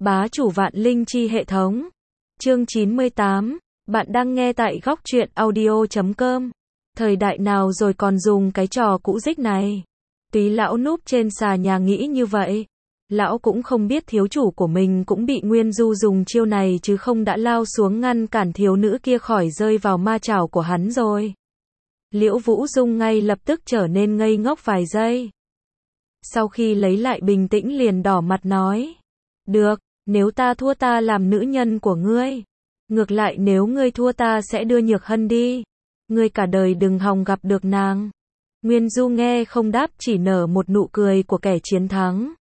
Bá chủ vạn linh chi hệ thống. Chương 98. Bạn đang nghe tại góc truyện audio.com. Thời đại nào rồi còn dùng cái trò cũ dích này. Túy lão núp trên xà nhà nghĩ như vậy. Lão cũng không biết thiếu chủ của mình cũng bị Nguyên Du dùng chiêu này chứ không đã lao xuống ngăn cản thiếu nữ kia khỏi rơi vào ma chảo của hắn rồi. Liễu Vũ Dung ngay lập tức trở nên ngây ngốc vài giây. Sau khi lấy lại bình tĩnh liền đỏ mặt nói. Được, nếu ta thua ta làm nữ nhân của ngươi. Ngược lại nếu ngươi thua ta sẽ đưa Nhược Hân đi. Ngươi cả đời đừng hòng gặp được nàng. Nguyên Du nghe không đáp chỉ nở một nụ cười của kẻ chiến thắng.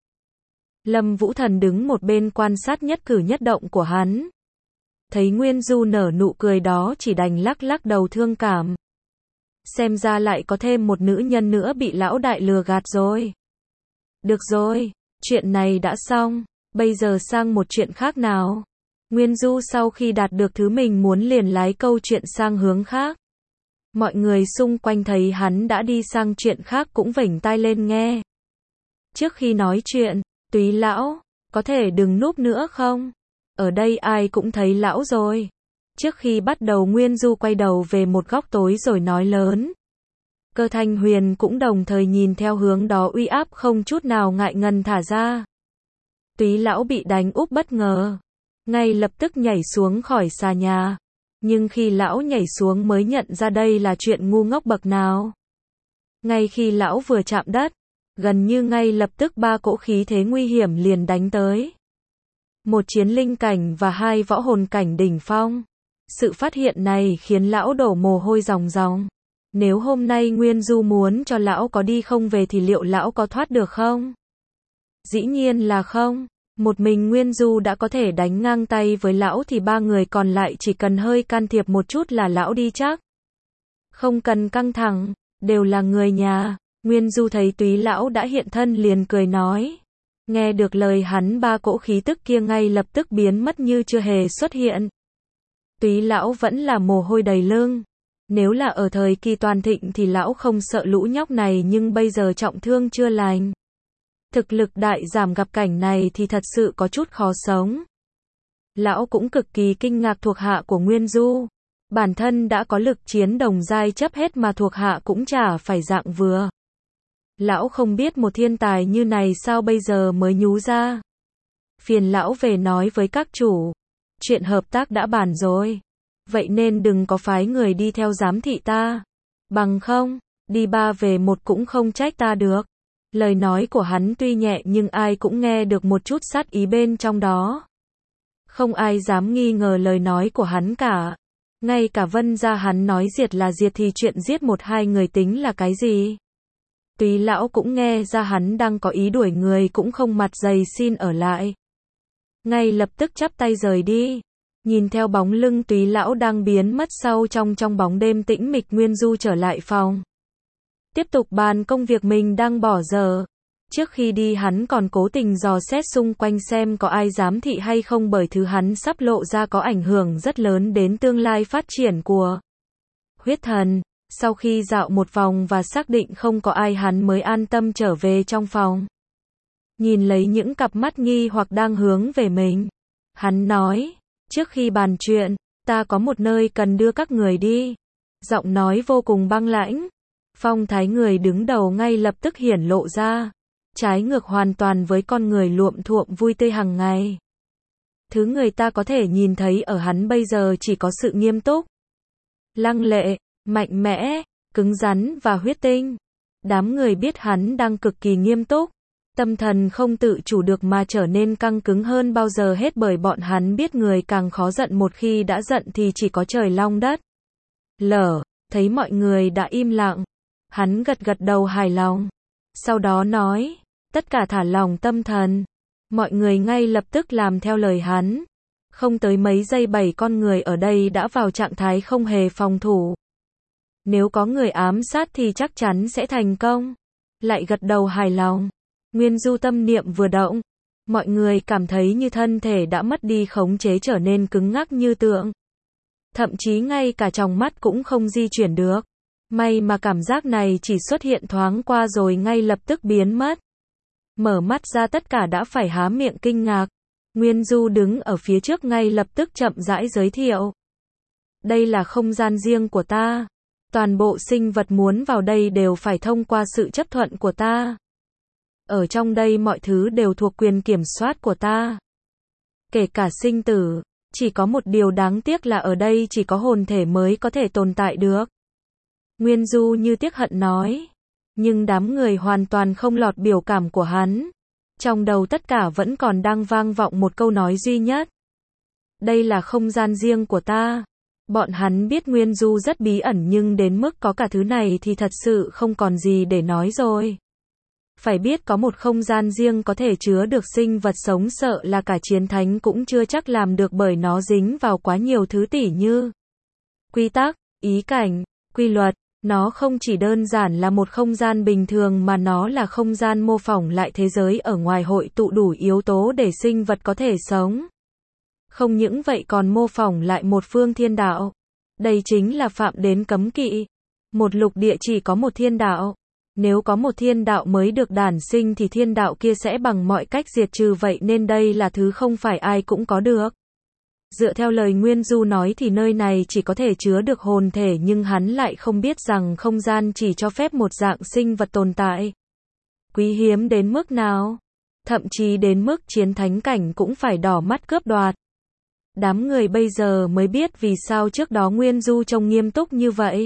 Lâm Vũ Thần đứng một bên quan sát nhất cử nhất động của hắn. Thấy Nguyên Du nở nụ cười đó chỉ đành lắc lắc đầu thương cảm. Xem ra lại có thêm một nữ nhân nữa bị lão đại lừa gạt rồi. Được rồi, chuyện này đã xong, bây giờ sang một chuyện khác nào. Nguyên Du sau khi đạt được thứ mình muốn liền lái câu chuyện sang hướng khác. Mọi người xung quanh thấy hắn đã đi sang chuyện khác cũng vểnh tai lên nghe. Trước khi nói chuyện, Túy lão, có thể đừng núp nữa không? Ở đây ai cũng thấy lão rồi. Trước khi bắt đầu Nguyên Du quay đầu về một góc tối rồi nói lớn. Cơ Thanh Huyền cũng đồng thời nhìn theo hướng đó uy áp không chút nào ngại ngần thả ra. Túy lão bị đánh úp bất ngờ. Ngay lập tức nhảy xuống khỏi xà nhà. Nhưng khi lão nhảy xuống mới nhận ra đây là chuyện ngu ngốc bậc nào. Ngay khi lão vừa chạm đất, gần như ngay lập tức ba cỗ khí thế nguy hiểm liền đánh tới. Một chiến linh cảnh và hai võ hồn cảnh đỉnh phong. Sự phát hiện này khiến lão đổ mồ hôi ròng ròng. Nếu hôm nay Nguyên Du muốn cho lão có đi không về thì liệu lão có thoát được không? Dĩ nhiên là không. Một mình Nguyên Du đã có thể đánh ngang tay với lão thì ba người còn lại chỉ cần hơi can thiệp một chút là lão đi chắc. Không cần căng thẳng, đều là người nhà. Nguyên Du thấy Túy lão đã hiện thân liền cười nói. Nghe được lời hắn ba cỗ khí tức kia ngay lập tức biến mất như chưa hề xuất hiện. Túy lão vẫn là mồ hôi đầy lưng. Nếu là ở thời kỳ toàn thịnh thì lão không sợ lũ nhóc này nhưng bây giờ trọng thương chưa lành. Thực lực đại giảm gặp cảnh này thì thật sự có chút khó sống. Lão cũng cực kỳ kinh ngạc thuộc hạ của Nguyên Du. Bản thân đã có lực chiến đồng giai chấp hết mà thuộc hạ cũng chả phải dạng vừa. Lão không biết một thiên tài như này sao bây giờ mới nhú ra. Phiền lão về nói với các chủ. Chuyện hợp tác đã bàn rồi. Vậy nên đừng có phái người đi theo giám thị ta. Bằng không, đi ba về một cũng không trách ta được. Lời nói của hắn tuy nhẹ nhưng ai cũng nghe được một chút sát ý bên trong đó. Không ai dám nghi ngờ lời nói của hắn cả. Ngay cả Vân gia hắn nói diệt là diệt thì chuyện giết một hai người tính là cái gì? Túy lão cũng nghe ra hắn đang có ý đuổi người cũng không mặt dày xin ở lại. Ngay lập tức chắp tay rời đi. Nhìn theo bóng lưng Túy lão đang biến mất sâu trong bóng đêm tĩnh mịch Nguyên Du trở lại phòng. Tiếp tục bàn công việc mình đang bỏ dở. Trước khi đi hắn còn cố tình dò xét xung quanh xem có ai giám thị hay không bởi thứ hắn sắp lộ ra có ảnh hưởng rất lớn đến tương lai phát triển của huyết thần. Sau khi dạo một vòng và xác định không có ai hắn mới an tâm trở về trong phòng. Nhìn lấy những cặp mắt nghi hoặc đang hướng về mình. Hắn nói, trước khi bàn chuyện, ta có một nơi cần đưa các người đi. Giọng nói vô cùng băng lãnh. Phong thái người đứng đầu ngay lập tức hiển lộ ra. Trái ngược hoàn toàn với con người luộm thuộm vui tươi hàng ngày. Thứ người ta có thể nhìn thấy ở hắn bây giờ chỉ có sự nghiêm túc, lăng lệ, mạnh mẽ, cứng rắn và huyết tinh. Đám người biết hắn đang cực kỳ nghiêm túc. Tâm thần không tự chủ được mà trở nên căng cứng hơn bao giờ hết bởi bọn hắn biết người càng khó giận một khi đã giận thì chỉ có trời long đất lở. Thấy mọi người đã im lặng. Hắn gật gật đầu hài lòng. Sau đó nói, tất cả thả lỏng tâm thần. Mọi người ngay lập tức làm theo lời hắn. Không tới mấy giây 7 con người ở đây đã vào trạng thái không hề phòng thủ. Nếu có người ám sát thì chắc chắn sẽ thành công. Lại gật đầu hài lòng. Nguyên Du tâm niệm vừa động. Mọi người cảm thấy như thân thể đã mất đi khống chế trở nên cứng ngắc như tượng. Thậm chí ngay cả tròng mắt cũng không di chuyển được. May mà cảm giác này chỉ xuất hiện thoáng qua rồi ngay lập tức biến mất. Mở mắt ra tất cả đã phải há miệng kinh ngạc. Nguyên Du đứng ở phía trước ngay lập tức chậm rãi giới thiệu. Đây là không gian riêng của ta. Toàn bộ sinh vật muốn vào đây đều phải thông qua sự chấp thuận của ta. Ở trong đây mọi thứ đều thuộc quyền kiểm soát của ta. Kể cả sinh tử. Chỉ có một điều đáng tiếc là ở đây chỉ có hồn thể mới có thể tồn tại được. Nguyên Du như tiếc hận nói. Nhưng đám người hoàn toàn không lọt biểu cảm của hắn. Trong đầu tất cả vẫn còn đang vang vọng một câu nói duy nhất. Đây là không gian riêng của ta. Bọn hắn biết Nguyên Du rất bí ẩn nhưng đến mức có cả thứ này thì thật sự không còn gì để nói rồi. Phải biết có một không gian riêng có thể chứa được sinh vật sống sợ là cả chiến thánh cũng chưa chắc làm được bởi nó dính vào quá nhiều thứ tỉ như quy tắc, ý cảnh, quy luật. Nó không chỉ đơn giản là một không gian bình thường mà nó là không gian mô phỏng lại thế giới ở ngoài hội tụ đủ yếu tố để sinh vật có thể sống. Không những vậy còn mô phỏng lại một phương thiên đạo. Đây chính là phạm đến cấm kỵ. Một lục địa chỉ có một thiên đạo. Nếu có một thiên đạo mới được đản sinh thì thiên đạo kia sẽ bằng mọi cách diệt trừ, vậy nên đây là thứ không phải ai cũng có được. Dựa theo lời Nguyên Du nói thì nơi này chỉ có thể chứa được hồn thể nhưng hắn lại không biết rằng không gian chỉ cho phép một dạng sinh vật tồn tại. Quý hiếm đến mức nào? Thậm chí đến mức chiến thánh cảnh cũng phải đỏ mắt cướp đoạt. Đám người bây giờ mới biết vì sao trước đó Nguyên Du trông nghiêm túc như vậy.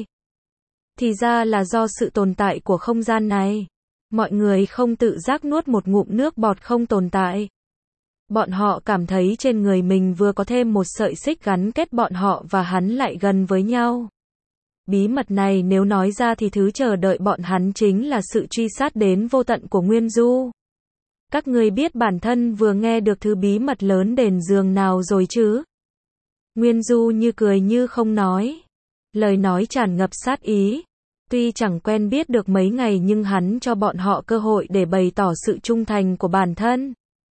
Thì ra là do sự tồn tại của không gian này. Mọi người không tự giác nuốt một ngụm nước bọt không tồn tại. Bọn họ cảm thấy trên người mình vừa có thêm một sợi xích gắn kết bọn họ và hắn lại gần với nhau. Bí mật này nếu nói ra thì thứ chờ đợi bọn hắn chính là sự truy sát đến vô tận của Nguyên Du. Các ngươi biết bản thân vừa nghe được thứ bí mật lớn đến giường nào rồi chứ? Nguyên Du như cười như không nói. Lời nói tràn ngập sát ý. Tuy chẳng quen biết được mấy ngày nhưng hắn cho bọn họ cơ hội để bày tỏ sự trung thành của bản thân.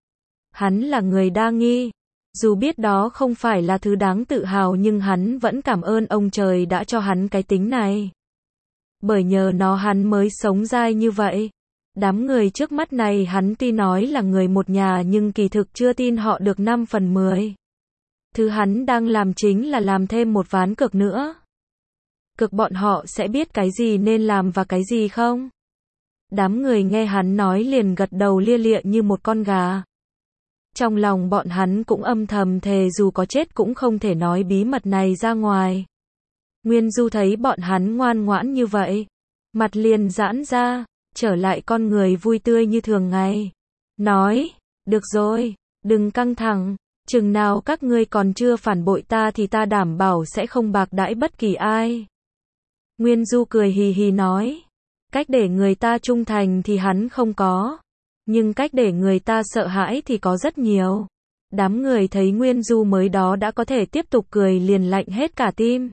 Hắn là người đa nghi. Dù biết đó không phải là thứ đáng tự hào nhưng hắn vẫn cảm ơn ông trời đã cho hắn cái tính này. Bởi nhờ nó hắn mới sống dai như vậy. Đám người trước mắt này hắn tuy nói là người một nhà nhưng kỳ thực chưa tin họ được 5 phần 10. Thứ hắn đang làm chính là làm thêm một ván cược nữa. Cực bọn họ sẽ biết cái gì nên làm và cái gì không? Đám người nghe hắn nói liền gật đầu lia lịa như một con gà. Trong lòng bọn hắn cũng âm thầm thề dù có chết cũng không thể nói bí mật này ra ngoài. Nguyên Du thấy bọn hắn ngoan ngoãn như vậy. Mặt liền giãn ra, trở lại con người vui tươi như thường ngày. Nói, được rồi, đừng căng thẳng. Chừng nào các ngươi còn chưa phản bội ta thì ta đảm bảo sẽ không bạc đãi bất kỳ ai. Nguyên Du cười hì hì nói. Cách để người ta trung thành thì hắn không có. Nhưng cách để người ta sợ hãi thì có rất nhiều. Đám người thấy Nguyên Du mới đó đã có thể tiếp tục cười liền lạnh hết cả tim.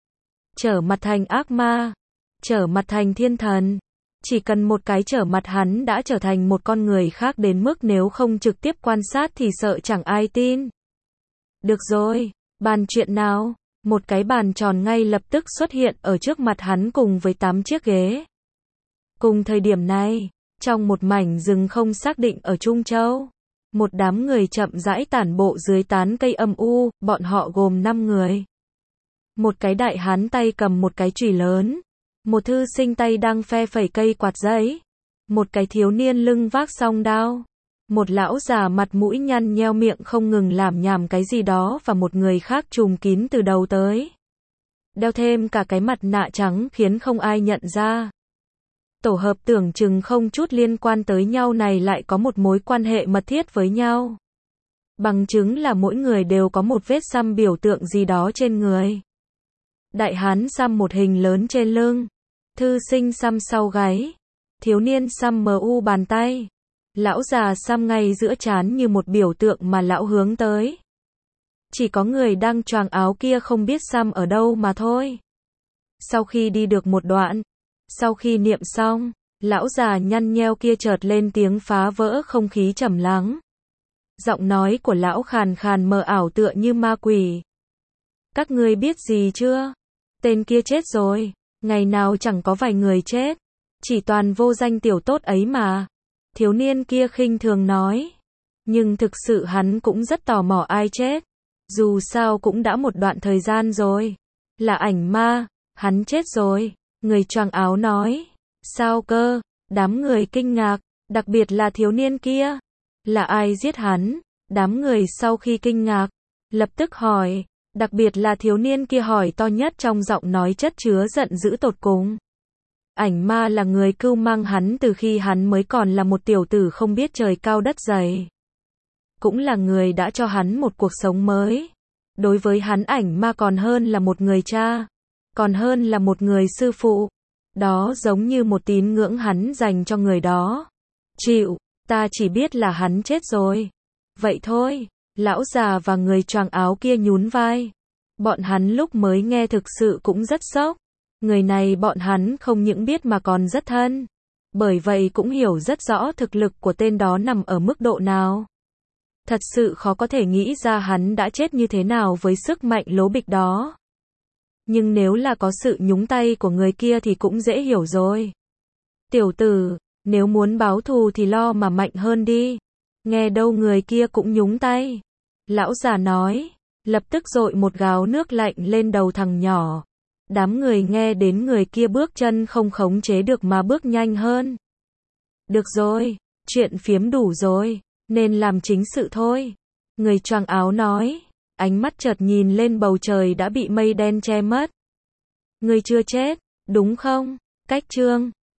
Trở mặt thành ác ma. Trở mặt thành thiên thần. Chỉ cần một cái trở mặt hắn đã trở thành một con người khác đến mức nếu không trực tiếp quan sát thì sợ chẳng ai tin. Được rồi, bàn chuyện nào? Một cái bàn tròn ngay lập tức xuất hiện ở trước mặt hắn cùng với 8 chiếc ghế. Cùng thời điểm này, trong một mảnh rừng không xác định ở Trung Châu, một đám người chậm rãi tản bộ dưới tán cây âm u, bọn họ gồm 5 người. Một cái đại hán tay cầm một cái chùy lớn, một thư sinh tay đang phe phẩy cây quạt giấy, một cái thiếu niên lưng vác song đao, một lão già mặt mũi nhăn nheo miệng không ngừng lảm nhảm cái gì đó và một người khác trùm kín từ đầu tới. Đeo thêm cả cái mặt nạ trắng khiến không ai nhận ra. Tổ hợp tưởng chừng không chút liên quan tới nhau này lại có một mối quan hệ mật thiết với nhau. Bằng chứng là mỗi người đều có một vết xăm biểu tượng gì đó trên người. Đại hán xăm một hình lớn trên lưng, thư sinh xăm sau gáy, thiếu niên xăm mu bàn tay, lão già xăm ngay giữa trán như một biểu tượng mà lão hướng tới. Chỉ có người đang choàng áo kia không biết xăm ở đâu mà thôi. Sau khi đi được một đoạn, sau khi niệm xong, lão già nhăn nheo kia chợt lên tiếng phá vỡ không khí trầm lắng. Giọng nói của lão khàn khàn mờ ảo tựa như ma quỷ. Các ngươi biết gì chưa? Tên kia chết rồi, ngày nào chẳng có vài người chết, chỉ toàn vô danh tiểu tốt ấy mà. Thiếu niên kia khinh thường nói. Nhưng thực sự hắn cũng rất tò mò ai chết. Dù sao cũng đã một đoạn thời gian rồi. Là ảnh ma, hắn chết rồi. Người choàng áo nói. Sao cơ? Đám người kinh ngạc, đặc biệt là thiếu niên kia. Là ai giết hắn? Đám người sau khi kinh ngạc, lập tức hỏi. Đặc biệt là thiếu niên kia hỏi to nhất trong giọng nói chất chứa giận dữ tột cùng. Ảnh ma là người cưu mang hắn từ khi hắn mới còn là một tiểu tử không biết trời cao đất dày. Cũng là người đã cho hắn một cuộc sống mới. Đối với hắn ảnh ma còn hơn là một người cha. Còn hơn là một người sư phụ. Đó giống như một tín ngưỡng hắn dành cho người đó. Chịu, ta chỉ biết là hắn chết rồi. Vậy thôi, lão già và người choàng áo kia nhún vai. Bọn hắn lúc mới nghe thực sự cũng rất sốc. Người này bọn hắn không những biết mà còn rất thân. Bởi vậy cũng hiểu rất rõ thực lực của tên đó nằm ở mức độ nào. Thật sự khó có thể nghĩ ra hắn đã chết như thế nào với sức mạnh lố bịch đó. Nhưng nếu là có sự nhúng tay của người kia thì cũng dễ hiểu rồi. Tiểu tử, nếu muốn báo thù thì lo mà mạnh hơn đi. Nghe đâu người kia cũng nhúng tay. Lão già nói, lập tức dội một gáo nước lạnh lên đầu thằng nhỏ. Đám người nghe đến người kia bước chân không khống chế được mà bước nhanh hơn. Được rồi, chuyện phiếm đủ rồi, nên làm chính sự thôi. Người choàng áo nói, ánh mắt chợt nhìn lên bầu trời đã bị mây đen che mất. Ngươi chưa chết, đúng không? Cách chương